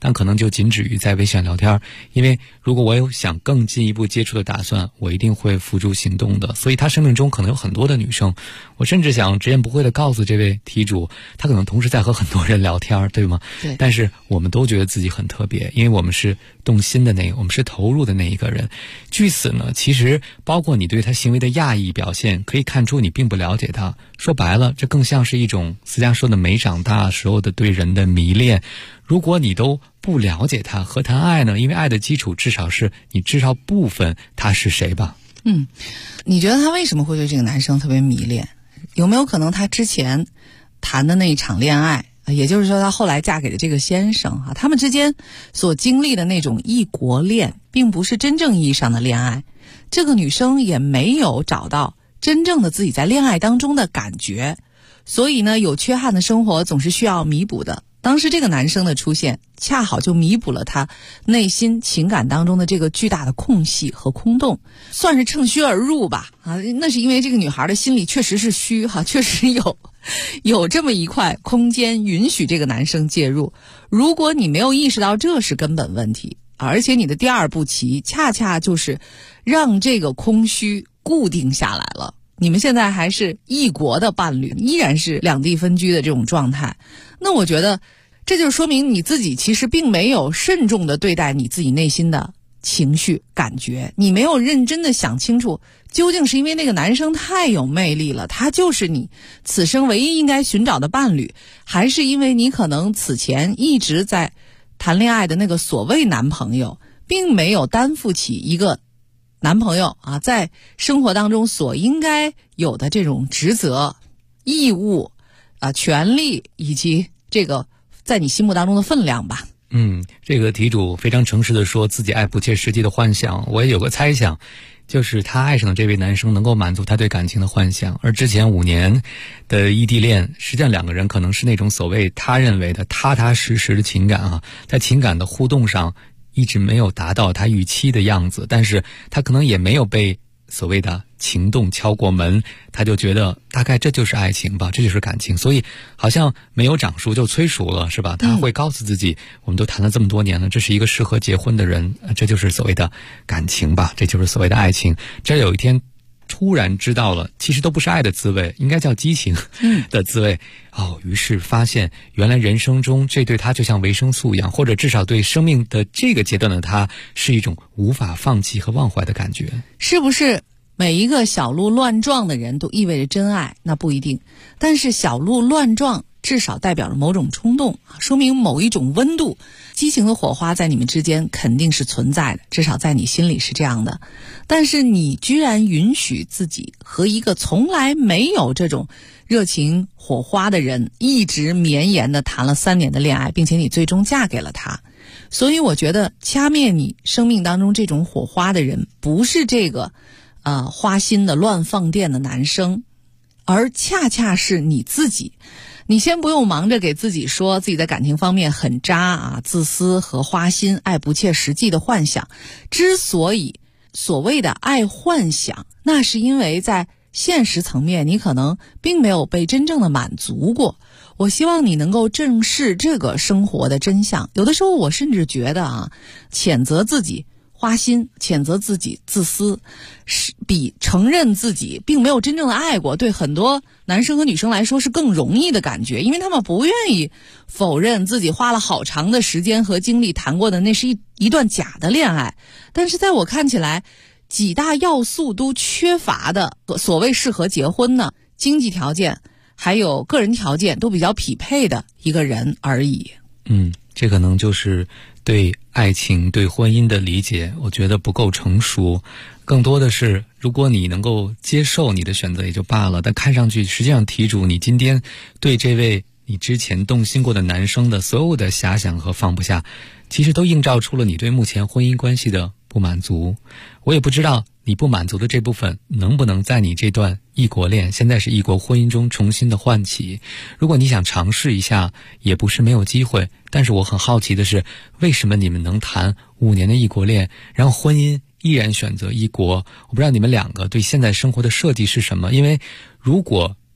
J: 但可能就仅止于在微信聊天，因为如果我有想更进一步接触的打算，我一定会付诸行动的。所以他生命中可能有很多的女生，我甚至想直言不讳的告诉这位题主，他可能同时在和很多人聊天，对吗？
K: 对。
J: 但是我们都觉得自己很特别，因为我们是动心的那个，我们是投入的那一个人。据此呢，其实包括你对他行为的讶异表现，可以看出你并不了解他。说白了，这更像是一种思佳说的没长大时候的对人的迷恋。如果你都不了解他，何谈爱呢？因为爱的基础至少是你知道部分他是谁吧。
K: 你觉得他为什么会对这个男生特别迷恋？有没有可能他之前谈的那一场恋爱，也就是说他后来嫁给的这个先生啊，他们之间所经历的那种异国恋并不是真正意义上的恋爱，这个女生也没有找到真正的自己在恋爱当中的感觉，所以呢，有缺憾的生活总是需要弥补的。当时这个男生的出现恰好就弥补了他内心情感当中的这个巨大的空隙和空洞，算是趁虚而入吧。那是因为这个女孩的心里确实是虚确实有这么一块空间允许这个男生介入。如果你没有意识到这是根本问题，而且你的第二步棋恰恰就是让这个空虚固定下来了，你们现在还是异国的伴侣，依然是两地分居的这种状态，那我觉得这就说明你自己其实并没有慎重的对待你自己内心的情绪感觉，你没有认真的想清楚，究竟是因为那个男生太有魅力了，他就是你此生唯一应该寻找的伴侣，还是因为你可能此前一直在谈恋爱的那个所谓男朋友并没有担负起一个男朋友在生活当中所应该有的这种职责、义务、权利以及这个在你心目当中的分量吧。
J: 这个题主非常诚实的说自己爱不切实际的幻想，我也有个猜想，就是他爱上的这位男生能够满足他对感情的幻想，而之前5年的异地恋，实际上两个人可能是那种所谓他认为的踏踏实实的情感在情感的互动上一直没有达到他预期的样子，但是他可能也没有被所谓的情动敲过门，他就觉得大概这就是爱情吧，这就是感情，所以好像没有长熟就催熟了，是吧？他会告诉自己，我们都谈了这么多年了，这是一个适合结婚的人，这就是所谓的感情吧，这就是所谓的爱情。这有一天突然知道了，其实都不是爱的滋味，应该叫激情的滋味。于是发现原来人生中这对他就像维生素一样，或者至少对生命的这个阶段的他是一种无法放弃和忘怀的感觉。
K: 是不是每一个小鹿乱撞的人都意味着真爱？那不一定，但是小鹿乱撞至少代表着某种冲动，说明某一种温度，激情的火花在你们之间肯定是存在的，至少在你心里是这样的。但是你居然允许自己和一个从来没有这种热情火花的人一直绵延的谈了3年的恋爱，并且你最终嫁给了他。所以我觉得掐灭你生命当中这种火花的人不是这个花心的乱放电的男生，而恰恰是你自己。你先不用忙着给自己说自己在感情方面很渣自私和花心，爱不切实际的幻想。之所以所谓的爱幻想，那是因为在现实层面你可能并没有被真正的满足过。我希望你能够正视这个生活的真相。有的时候我甚至觉得谴责自己花心，谴责自己自私，是比承认自己并没有真正的爱过，对很多男生和女生来说是更容易的感觉，因为他们不愿意否认自己花了好长的时间和精力谈过的那是一段假的恋爱。但是在我看起来，几大要素都缺乏的所谓适合结婚呢，经济条件还有个人条件都比较匹配的一个人而已。
J: 这可能就是对爱情对婚姻的理解，我觉得不够成熟。更多的是如果你能够接受你的选择也就罢了，但看上去实际上题主你今天对这位你之前动心过的男生的所有的遐想和放不下，其实都映照出了你对目前婚姻关系的不满足。我也不知道你不满足的这部分能不能在你这段异国恋，现在是异国婚姻中重新的唤起。如果你想尝试一下也不是没有机会，但是我很好奇的是，为什么你们能谈5年的异国恋，然后婚姻依然选择异国？我不知道你们两个对现在生活的设计是什么，因为如果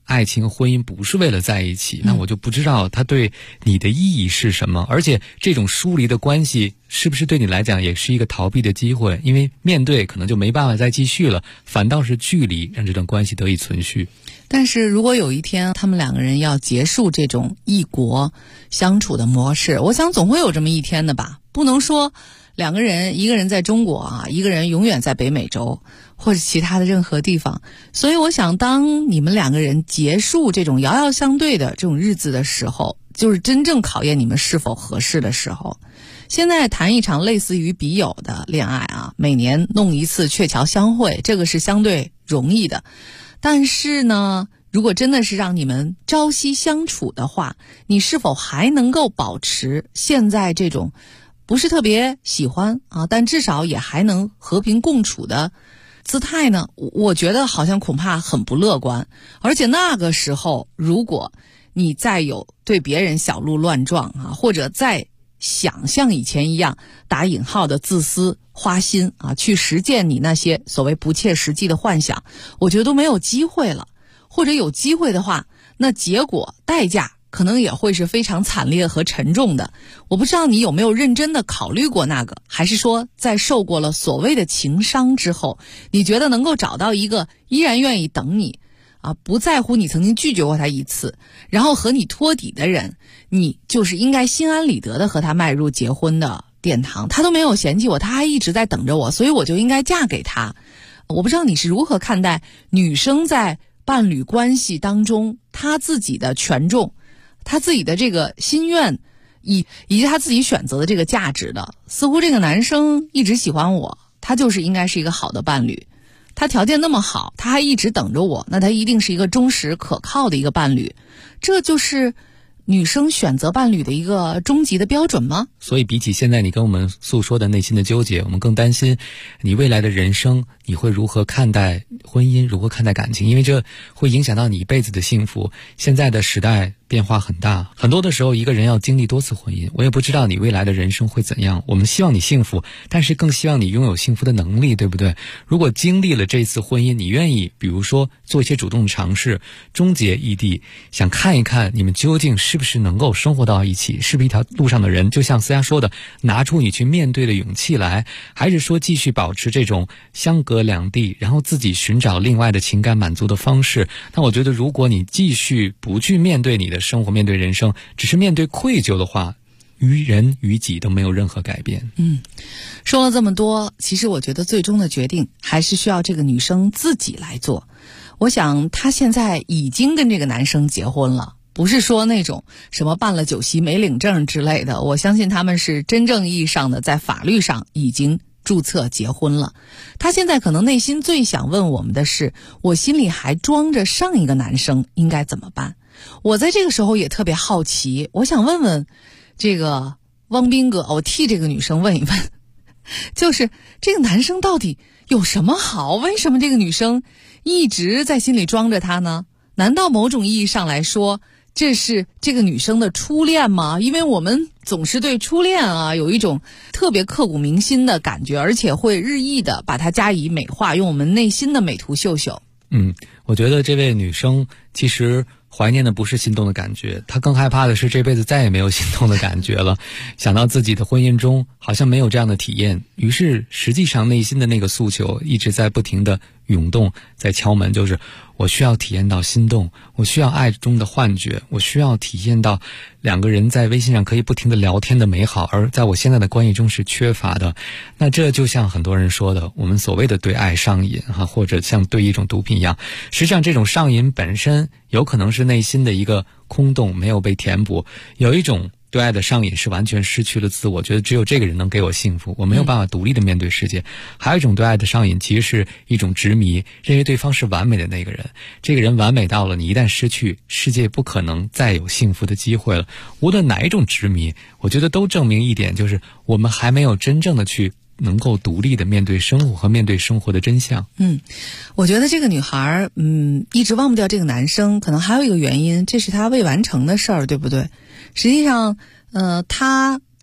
J: 爱情婚姻不是为了在一起，那我就不知道它对你的意义是什么。而且这种疏离的关系是不是对你来讲也是一个逃避的机会？因为面对可能就没办法再继续了，反倒是距离让这段关系得以存续。
K: 但是如果有一天他们两个人要结束这种异国相处的模式，我想总会有这么一天的吧。不能说两个人，一个人在中国啊，一个人永远在北美洲或者其他的任何地方。所以我想当你们两个人结束这种遥遥相对的这种日子的时候，就是真正考验你们是否合适的时候。现在谈一场类似于笔友的恋爱啊，每年弄一次鹊桥相会，这个是相对容易的。但是呢，如果真的是让你们朝夕相处的话，你是否还能够保持现在这种不是特别喜欢啊，但至少也还能和平共处的姿态呢？我觉得好像恐怕很不乐观。而且那个时候，如果你再有对别人小鹿乱撞啊，或者再想像以前一样打引号的自私花心啊，去实践你那些所谓不切实际的幻想，我觉得都没有机会了。或者有机会的话，那结果代价可能也会是非常惨烈和沉重的。我不知道你有没有认真的考虑过那个，还是说在受过了所谓的情伤之后，你觉得能够找到一个依然愿意等你啊，不在乎你曾经拒绝过他一次，然后和你托底的人，你就是应该心安理得的和他迈入结婚的殿堂。他都没有嫌弃我，他还一直在等着我，所以我就应该嫁给他。我不知道你是如何看待女生在伴侣关系当中她自己的权重，她自己的这个心愿，以及她自己选择的这个价值的。似乎这个男生一直喜欢我，他就是应该是一个好的伴侣。他条件那么好，他还一直等着我，那他一定是一个忠实可靠的一个伴侣。这就是女生选择伴侣的一个终极的标准吗？
J: 所以比起现在你跟我们诉说的内心的纠结，我们更担心你未来的人生，你会如何看待婚姻，如何看待感情，因为这会影响到你一辈子的幸福。现在的时代变化很大，很多的时候一个人要经历多次婚姻，我也不知道你未来的人生会怎样。我们希望你幸福，但是更希望你拥有幸福的能力，对不对？如果经历了这次婚姻，你愿意比如说做一些主动的尝试，终结异地，想看一看你们究竟是不是能够生活到一起，是不是一条路上的人，就像思佳说的，拿出你去面对的勇气来，还是说继续保持这种相隔两地，然后自己寻找另外的情感满足的方式。那我觉得如果你继续不去面对你的生活，面对人生，只是面对愧疚的话，于人于己都没有任何改变。
K: 说了这么多，其实我觉得最终的决定还是需要这个女生自己来做。我想她现在已经跟这个男生结婚了，不是说那种什么办了酒席没领证之类的，我相信他们是真正意义上的在法律上已经注册结婚了。他现在可能内心最想问我们的是，我心里还装着上一个男生应该怎么办。我在这个时候也特别好奇，我想问问这个汪斌哥，我替这个女生问一问，就是这个男生到底有什么好？为什么这个女生一直在心里装着他呢？难道某种意义上来说，这是这个女生的初恋吗？因为我们总是对初恋啊有一种特别刻骨铭心的感觉，而且会日益的把它加以美化，用我们内心的美图秀秀。
J: 我觉得这位女生其实怀念的不是心动的感觉，她更害怕的是这辈子再也没有心动的感觉了。想到自己的婚姻中好像没有这样的体验，于是实际上内心的那个诉求一直在不停的涌动，在敲门，就是我需要体验到心动，我需要爱中的幻觉，我需要体验到两个人在微信上可以不停的聊天的美好，而在我现在的关系中是缺乏的。那这就像很多人说的，我们所谓的对爱上瘾或者像对一种毒品一样，实际上这种上瘾本身有可能是内心的一个空洞没有被填补。有一种对爱的上瘾是完全失去了自我，觉得只有这个人能给我幸福，我没有办法独立的面对世界。还有一种对爱的上瘾其实是一种执迷，认为对方是完美的那个人，这个人完美到了你一旦失去，世界不可能再有幸福的机会了。无论哪一种执迷，我觉得都证明一点，就是我们还没有真正的去能够独立的面对生活和面对生活的真相。
K: 我觉得这个女孩一直忘不掉这个男生，可能还有一个原因，这是她未完成的事儿，对不对？实际上她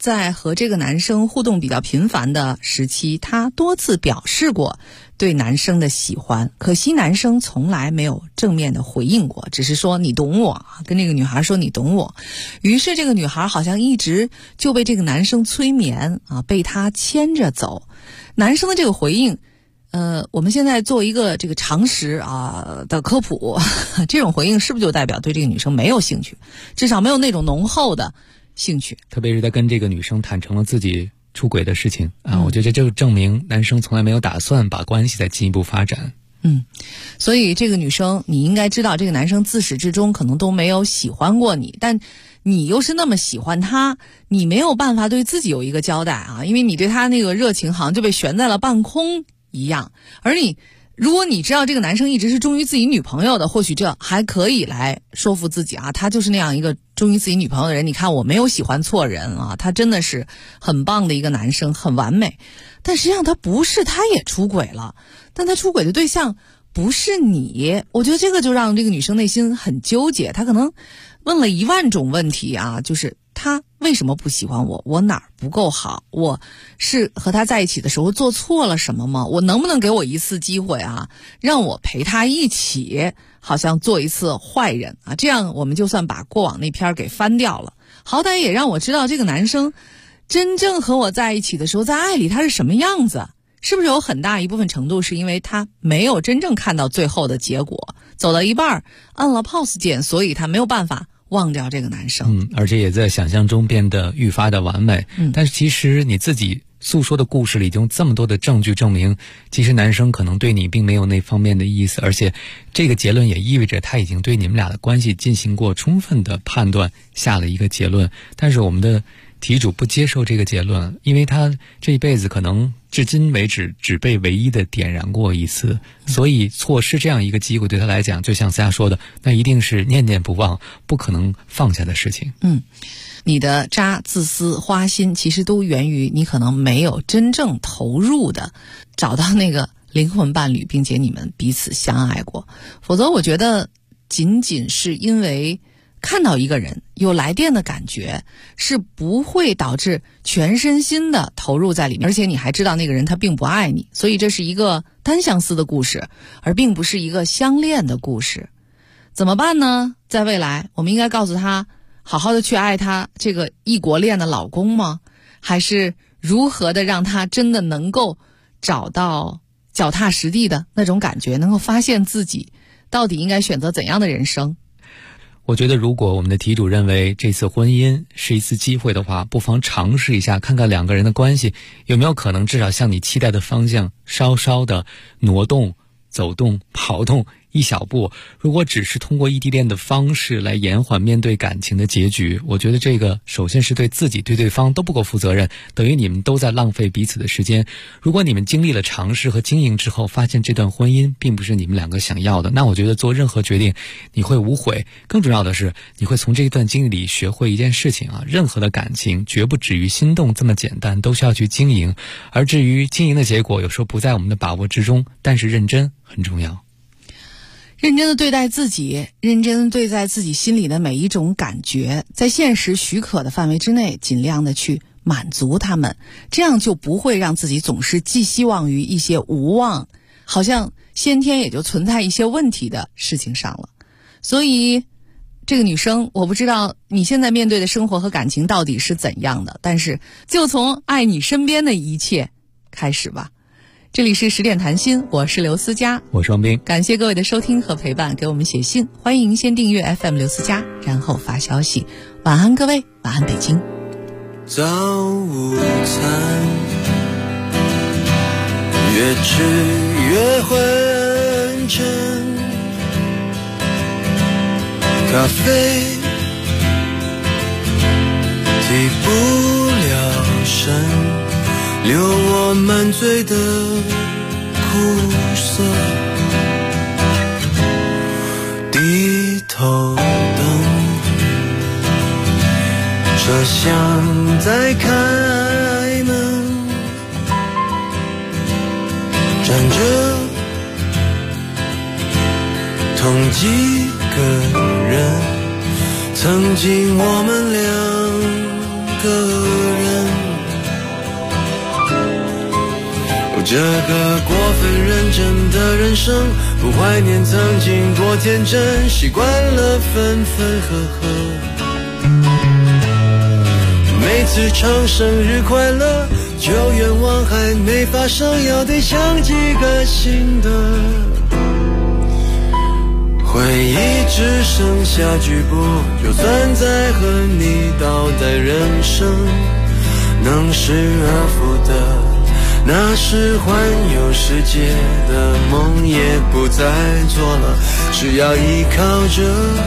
K: 在和这个男生互动比较频繁的时期，她多次表示过对男生的喜欢，可惜男生从来没有正面的回应过，只是说你懂我，跟这个女孩说你懂我。于是这个女孩好像一直就被这个男生催眠啊，被他牵着走。男生的这个回应，我们现在做一个这个常识的科普，这种回应是不是就代表对这个女生没有兴趣，至少没有那种浓厚的兴趣？
T: 特别是他跟这个女生坦诚了自己出轨的事情啊，我觉得这就证明男生从来没有打算把关系再进一步发展。
K: 所以这个女生你应该知道，这个男生自始至终可能都没有喜欢过你，但你又是那么喜欢他，你没有办法对自己有一个交代啊，因为你对他那个热情好像就被悬在了半空一样。而如果你知道这个男生一直是忠于自己女朋友的，或许这还可以来说服自己啊，他就是那样一个忠于自己女朋友的人，你看我没有喜欢错人啊，他真的是很棒的一个男生，很完美。但实际上他不是，他也出轨了，但他出轨的对象不是你。我觉得这个就让这个女生内心很纠结，她可能问了10000种问题啊，就是他为什么不喜欢我？我哪儿不够好？我是和他在一起的时候做错了什么吗？我能不能给我一次机会啊，让我陪他一起好像做一次坏人啊，这样我们就算把过往那篇给翻掉了，好歹也让我知道这个男生真正和我在一起的时候，在爱里他是什么样子。是不是有很大一部分程度是因为他没有真正看到最后的结果，走到一半按了 pause 键，所以他没有办法忘掉这个男生。
T: 而且也在想象中变得愈发的完美。但是其实你自己诉说的故事里已经这么多的证据证明，其实男生可能对你并没有那方面的意思，而且这个结论也意味着他已经对你们俩的关系进行过充分的判断，下了一个结论。但是我们的题主不接受这个结论，因为他这一辈子可能至今为止只被唯一的点燃过一次，所以错失这样一个机会对他来讲，就像思佳说的，那一定是念念不忘，不可能放下的事情。
K: 你的渣、自私、花心其实都源于你可能没有真正投入的找到那个灵魂伴侣，并且你们彼此相爱过。否则我觉得仅仅是因为看到一个人有来电的感觉，是不会导致全身心的投入在里面，而且你还知道那个人他并不爱你，所以这是一个单相思的故事，而并不是一个相恋的故事。怎么办呢？在未来我们应该告诉他好好的去爱他这个异国恋的老公吗？还是如何的让他真的能够找到脚踏实地的那种感觉，能够发现自己到底应该选择怎样的人生？
T: 我觉得如果我们的题主认为这次婚姻是一次机会的话，不妨尝试一下，看看两个人的关系有没有可能至少向你期待的方向稍稍的挪动、走动、跑动一小步。如果只是通过异地恋的方式来延缓面对感情的结局，我觉得这个首先是对自己对对方都不够负责任，等于你们都在浪费彼此的时间。如果你们经历了尝试和经营之后，发现这段婚姻并不是你们两个想要的，那我觉得做任何决定你会无悔。更重要的是，你会从这一段经历里学会一件事情啊，任何的感情绝不止于心动这么简单，都需要去经营。而至于经营的结果，有时候不在我们的把握之中，但是认真很重要。
K: 认真的对待自己，认真的对待自己心里的每一种感觉，在现实许可的范围之内，尽量的去满足他们，这样就不会让自己总是寄希望于一些无望，好像先天也就存在一些问题的事情上了。所以这个女生，我不知道你现在面对的生活和感情到底是怎样的，但是就从爱你身边的一切开始吧。这里是10点谈心，我是刘思佳，
T: 我是王斌，
K: 感谢各位的收听和陪伴，给我们写信，欢迎先订阅 FM 刘思佳，然后发消息。晚安各位，晚安北京。
L: 早午餐越吃越昏沉，咖啡提不了神，留我满嘴的苦涩，低头等车厢在开门，站着同几个人，曾经我们2个人。 这个过分认真的人生，不怀念曾经多天真，习惯了分分合合。每次唱生日快乐，就愿望还没发生，要得想几个新的。回忆只剩下局部，就算再和你倒带人生，能失而复得，那是环游世界的梦也不再做了，只要依靠着。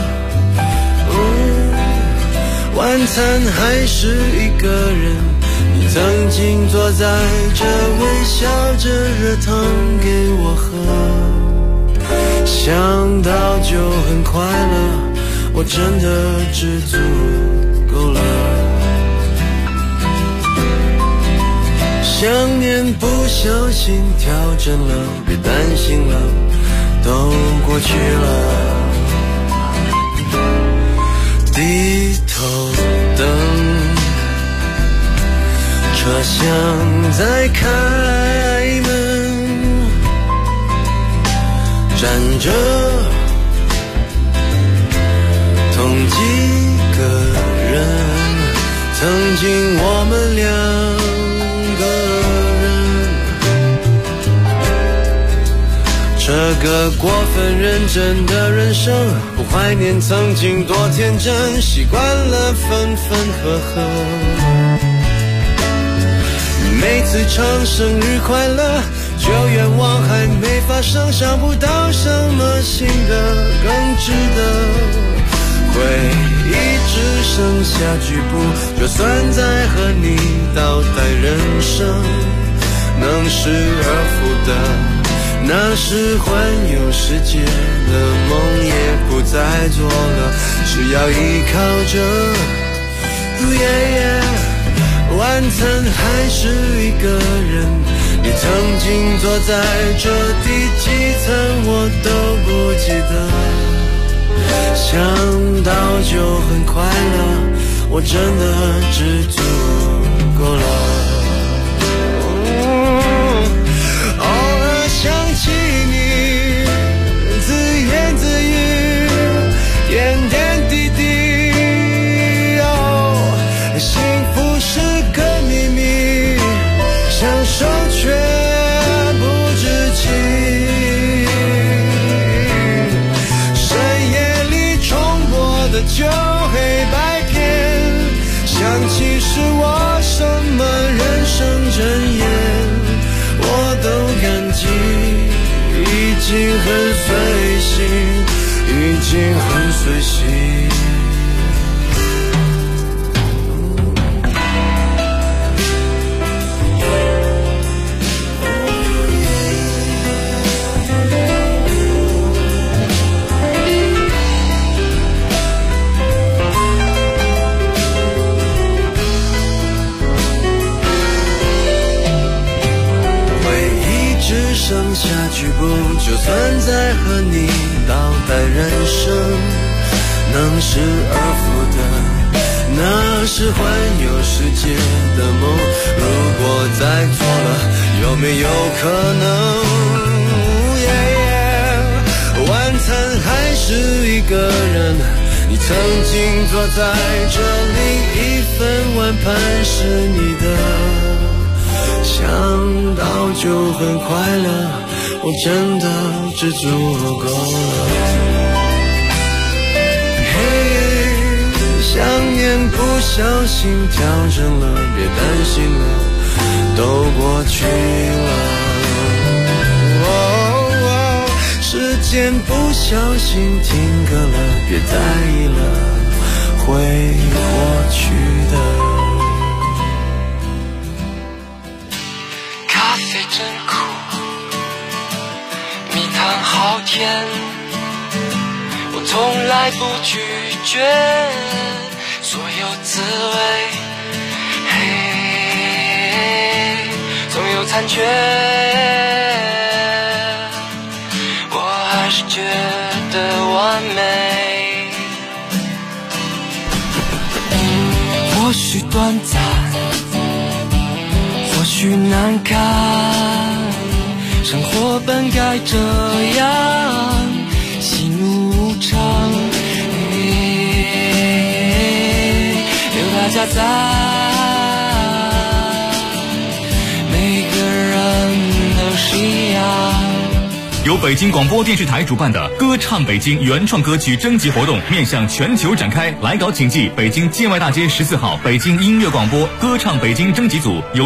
L: 晚餐还是一个人，你曾经坐在这微笑着热汤给我喝，想到就很快乐，我真的知足够了。想念不小心调整了，别担心了，都过去了。低头等，车厢在开门，站着同几个人，曾经我们两这个过分认真的人生，不怀念曾经多天真，习惯了分分合合。每次唱生日快乐，就愿望还没发生，想不到什么新的更值得。回忆只剩下局部，就算再和你倒带人生，能失而复得，那是环游世界的梦也不再做了，只要依靠着。晚餐还是一个人，你曾经坐在这第几层我都不记得，想到就很快乐，我真的知足够了。想起你自言自语，点点滴滴，幸福是个秘密，享受却不知情。深夜里重播的旧黑白片，想起是我什么人生箴言，我都感激，已经很随性，已经很随性。剩下局部，就算再和你倒带人生，能失而复得，那是环游世界的梦。如果再错了，有没有可能？晚餐还是一个人，你曾经坐在这里，一份碗盘是你的。想到就很快乐，我真的知足够了。想念不小心调整了，别担心了，都过去了。时间不小心停格了，别在意了，会过去的。 真苦，蜜糖好甜，我从来不拒绝所有滋味，总有残缺，我还是觉得完美。或许短暂，或许难堪， 生活本该这样喜怒无常，留大家在，每个人都是一样。
A: 由北京广播电视台主办的歌唱北京原创歌曲征集活动面向全球展开，来稿请寄北京建外大街14号北京音乐广播歌唱北京征集组。